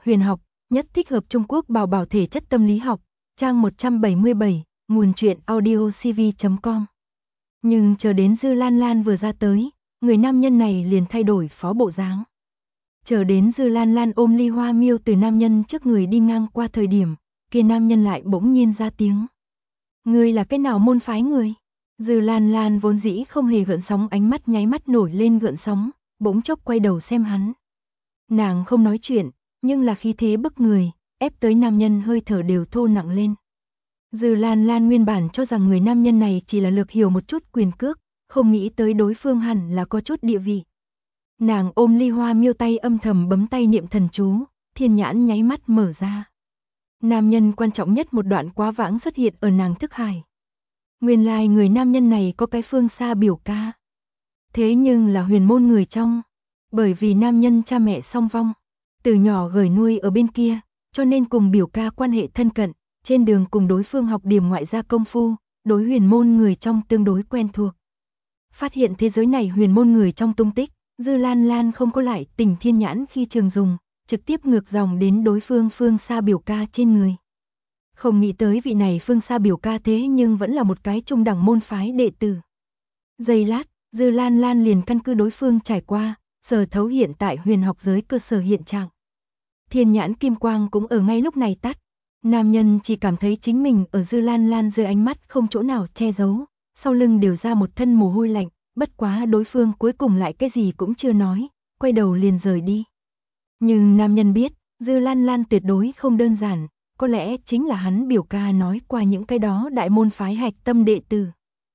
huyền học, nhất thích hợp Trung Quốc bảo bảo thể chất tâm lý học, trang 177, nguồn truyện audiocv.com. Nhưng chờ đến Dư Lan Lan vừa ra tới, người nam nhân này liền thay đổi phó bộ dáng. Chờ đến Dư Lan Lan ôm ly hoa miêu từ nam nhân trước người đi ngang qua thời điểm, kia nam nhân lại bỗng nhiên ra tiếng. Ngươi là cái nào môn phái người? Dư Lan Lan vốn dĩ không hề gợn sóng, ánh mắt nháy mắt nổi lên gợn sóng, bỗng chốc quay đầu xem hắn. Nàng không nói chuyện, nhưng là khí thế bức người, ép tới nam nhân hơi thở đều thô nặng lên. Dư Lan Lan nguyên bản cho rằng người nam nhân này chỉ là lược hiểu một chút quyền cước, không nghĩ tới đối phương hẳn là có chút địa vị. Nàng ôm ly hoa miêu tay âm thầm bấm tay niệm thần chú, thiên nhãn nháy mắt mở ra. Nam nhân quan trọng nhất một đoạn quá vãng xuất hiện ở nàng thức hải. Nguyên lai người nam nhân này có cái phương xa biểu ca. Thế nhưng là huyền môn người trong. Bởi vì nam nhân cha mẹ song vong, từ nhỏ gửi nuôi ở bên kia, cho nên cùng biểu ca quan hệ thân cận, trên đường cùng đối phương học điểm ngoại gia công phu, đối huyền môn người trong tương đối quen thuộc. Phát hiện thế giới này huyền môn người trong tung tích, Dư Lan Lan không có lại tỉnh thiên nhãn khi trường dùng, trực tiếp ngược dòng đến đối phương phương xa biểu ca trên người. Không nghĩ tới vị này phương xa biểu ca thế nhưng vẫn là một cái trung đẳng môn phái đệ tử. Giây lát, Dư Lan Lan liền căn cứ đối phương trải qua, sở thấu hiện tại huyền học giới cơ sở hiện trạng. Thiên nhãn kim quang cũng ở ngay lúc này tắt. Nam nhân chỉ cảm thấy chính mình ở Dư Lan Lan dưới ánh mắt không chỗ nào che giấu, sau lưng đều ra một thân mồ hôi lạnh, bất quá đối phương cuối cùng lại cái gì cũng chưa nói, quay đầu liền rời đi. Nhưng nam nhân biết, Dư Lan Lan tuyệt đối không đơn giản, có lẽ chính là hắn biểu ca nói qua những cái đó đại môn phái hạch tâm đệ tử.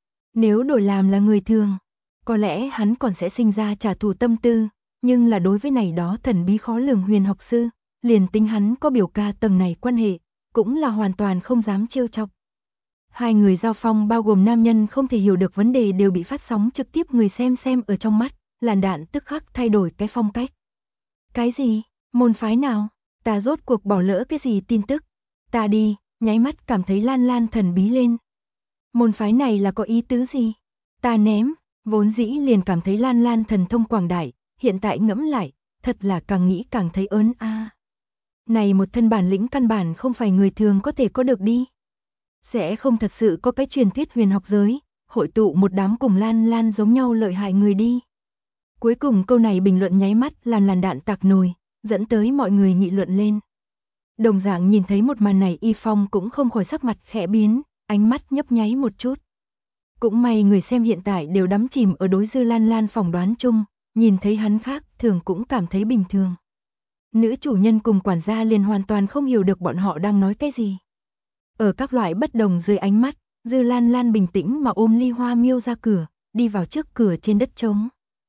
Nếu đổi làm là người thường, có lẽ hắn còn sẽ sinh ra trả thù tâm tư, nhưng là đối với này đó thần bí khó lường huyền học sư, liền tính hắn có biểu ca tầng này quan hệ, cũng là hoàn toàn không dám trêu chọc. Hai người giao phong bao gồm nam nhân không thể hiểu được vấn đề đều bị phát sóng trực tiếp người xem ở trong mắt, làn đạn tức khắc thay đổi cái phong cách. Cái gì? Môn phái nào? Ta rốt cuộc bỏ lỡ cái gì tin tức? Ta đi, nháy mắt cảm thấy Lan Lan thần bí lên. Môn phái này là có ý tứ gì? Ta ném, vốn dĩ liền cảm thấy Lan Lan thần thông quảng đại, hiện tại ngẫm lại, thật là càng nghĩ càng thấy ớn a. Này một thân bản lĩnh căn bản không phải người thường có thể có được đi. Sẽ không thật sự có cái truyền thuyết huyền học giới, hội tụ một đám cùng Lan Lan giống nhau lợi hại người đi. Cuối cùng câu này bình luận nháy mắt làn đạn tạc nồi, dẫn tới mọi người nghị luận lên. Đồng dạng nhìn thấy một màn này Y Phong cũng không khỏi sắc mặt khẽ biến, ánh mắt nhấp nháy một chút. Cũng may người xem hiện tại đều đắm chìm ở đối Dư Lan Lan phỏng đoán chung, nhìn thấy hắn khác thường cũng cảm thấy bình thường. Nữ chủ nhân cùng quản gia liền hoàn toàn không hiểu được bọn họ đang nói cái gì. Ở các loại bất đồng dưới ánh mắt, Dư Lan Lan bình tĩnh mà ôm ly hoa miêu ra cửa, đi vào trước cửa trên đất trống.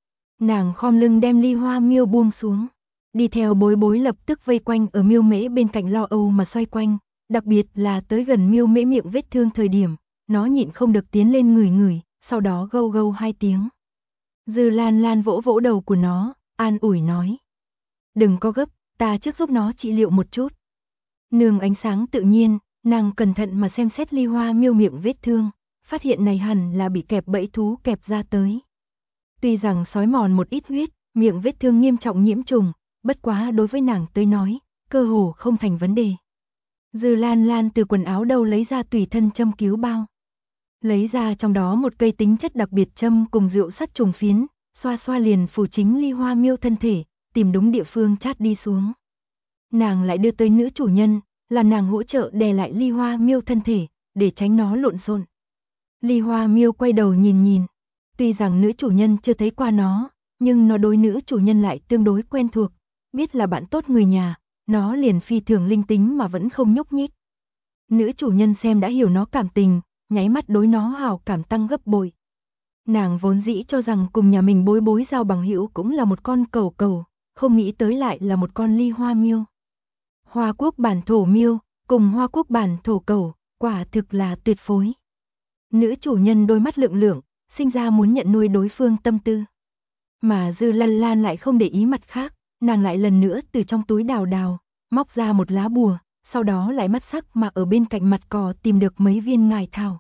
Nàng khom lưng đem ly hoa miêu buông xuống, đi theo bối bối lập tức vây quanh ở miêu mễ bên cạnh lo âu mà xoay quanh, đặc biệt là tới gần miêu mễ miệng vết thương thời điểm, nó nhịn không được tiến lên ngửi, sau đó gâu gâu 2 tiếng. Dư Lan Lan vỗ vỗ đầu của nó, an ủi nói. Đừng có gấp, ta trước giúp nó trị liệu một chút. Nương ánh sáng tự nhiên, nàng cẩn thận mà xem xét ly hoa miêu miệng vết thương, phát hiện này hẳn là bị kẹp bẫy thú kẹp ra tới. Tuy rằng xói mòn một ít huyết, miệng vết thương nghiêm trọng nhiễm trùng, bất quá đối với nàng tới nói, cơ hồ không thành vấn đề. Dư Lan Lan từ quần áo đâu lấy ra tùy thân châm cứu bao. Lấy ra trong đó một cây tính chất đặc biệt châm cùng rượu sắt trùng phiến, xoa xoa liền phủ chính ly hoa miêu thân thể, tìm đúng địa phương chát đi xuống. Nàng lại đưa tới nữ chủ nhân, làm nàng hỗ trợ đè lại ly hoa miêu thân thể, để tránh nó lộn xộn. Ly hoa miêu quay đầu nhìn, tuy rằng nữ chủ nhân chưa thấy qua nó, nhưng nó đối nữ chủ nhân lại tương đối quen thuộc, biết là bạn tốt người nhà, nó liền phi thường linh tính mà vẫn không nhúc nhích. Nữ chủ nhân xem đã hiểu nó cảm tình, nháy mắt đối nó hảo cảm tăng gấp bội. Nàng vốn dĩ cho rằng cùng nhà mình bối bối giao bằng hữu cũng là một con cẩu, không nghĩ tới lại là một con ly hoa miêu. Hoa quốc bản thổ miêu, cùng hoa quốc bản thổ cẩu, quả thực là tuyệt phối. Nữ chủ nhân đôi mắt lượng lượng, sinh ra muốn nhận nuôi đối phương tâm tư. Mà Dư Lan Lan lại không để ý mặt khác, nàng lại lần nữa từ trong túi đào, móc ra một lá bùa, sau đó lại mắt sắc mà ở bên cạnh mặt cỏ tìm được mấy viên ngải thảo.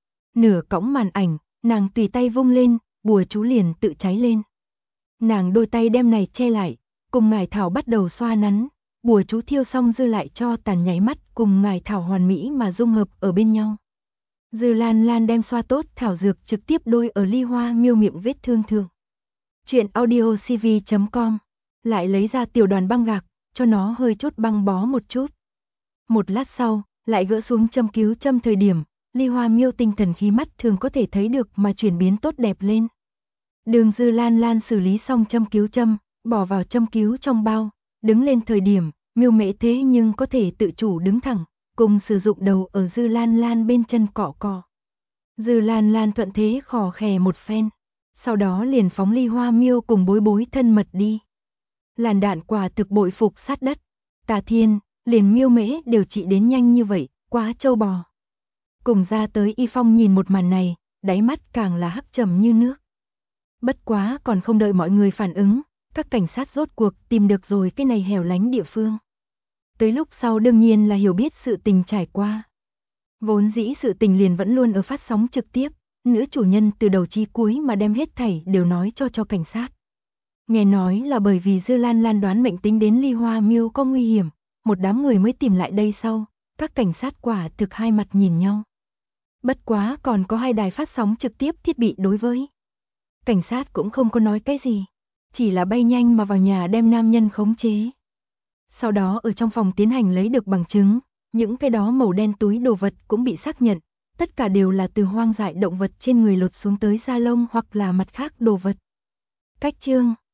Nửa cõng màn ảnh, nàng tùy tay vung lên, bùa chú liền tự cháy lên. Nàng đôi tay đem này che lại, cùng ngải thảo bắt đầu xoa nắn, bùa chú thiêu xong dư lại cho tàn nháy mắt cùng ngải thảo hoàn mỹ mà dung hợp ở bên nhau. Dư Lan Lan đem xoa tốt thảo dược trực tiếp đôi ở Ly Hoa Miêu miệng vết thương thường. Chuyện audio cv.com lại lấy ra tiểu đoàn băng gạc, cho nó hơi chút băng bó một chút. Một lát sau, lại gỡ xuống châm cứu châm thời điểm, Ly Hoa Miêu tinh thần khí mắt thường có thể thấy được mà chuyển biến tốt đẹp lên. Đường Dư Lan Lan xử lý xong châm cứu châm, bỏ vào châm cứu trong bao, đứng lên thời điểm, Miêu Mễ thế nhưng có thể tự chủ đứng thẳng, cùng sử dụng đầu ở Dư Lan Lan bên chân cọ cọ. Dư Lan Lan thuận thế khò khè một phen, sau đó liền phóng Ly Hoa Miêu cùng Bối Bối thân mật đi. Làn đạn quả thực bội phục sát đất. Tà Thiên, liền Miêu Mễ điều trị đến nhanh như vậy, quá trâu bò. Cùng ra tới Y Phong nhìn một màn này, đáy mắt càng là hắc trầm như nước. Bất quá còn không đợi mọi người phản ứng, các cảnh sát rốt cuộc tìm được rồi cái này hẻo lánh địa phương. Tới lúc sau đương nhiên là hiểu biết sự tình trải qua. Vốn dĩ sự tình liền vẫn luôn ở phát sóng trực tiếp, nữ chủ nhân từ đầu chí cuối mà đem hết thảy đều nói cho cảnh sát. Nghe nói là bởi vì Dư Lan Lan đoán mệnh tính đến Ly Hoa Miêu có nguy hiểm, một đám người mới tìm lại đây sau, các cảnh sát quả thực hai mặt nhìn nhau. Bất quá còn có 2 đài phát sóng trực tiếp thiết bị đối với. Cảnh sát cũng không có nói cái gì, chỉ là bay nhanh mà vào nhà đem nam nhân khống chế. Sau đó ở trong phòng tiến hành lấy được bằng chứng, những cái đó màu đen túi đồ vật cũng bị xác nhận, tất cả đều là từ hoang dại động vật trên người lột xuống tới da lông hoặc là mặt khác đồ vật. Cách chương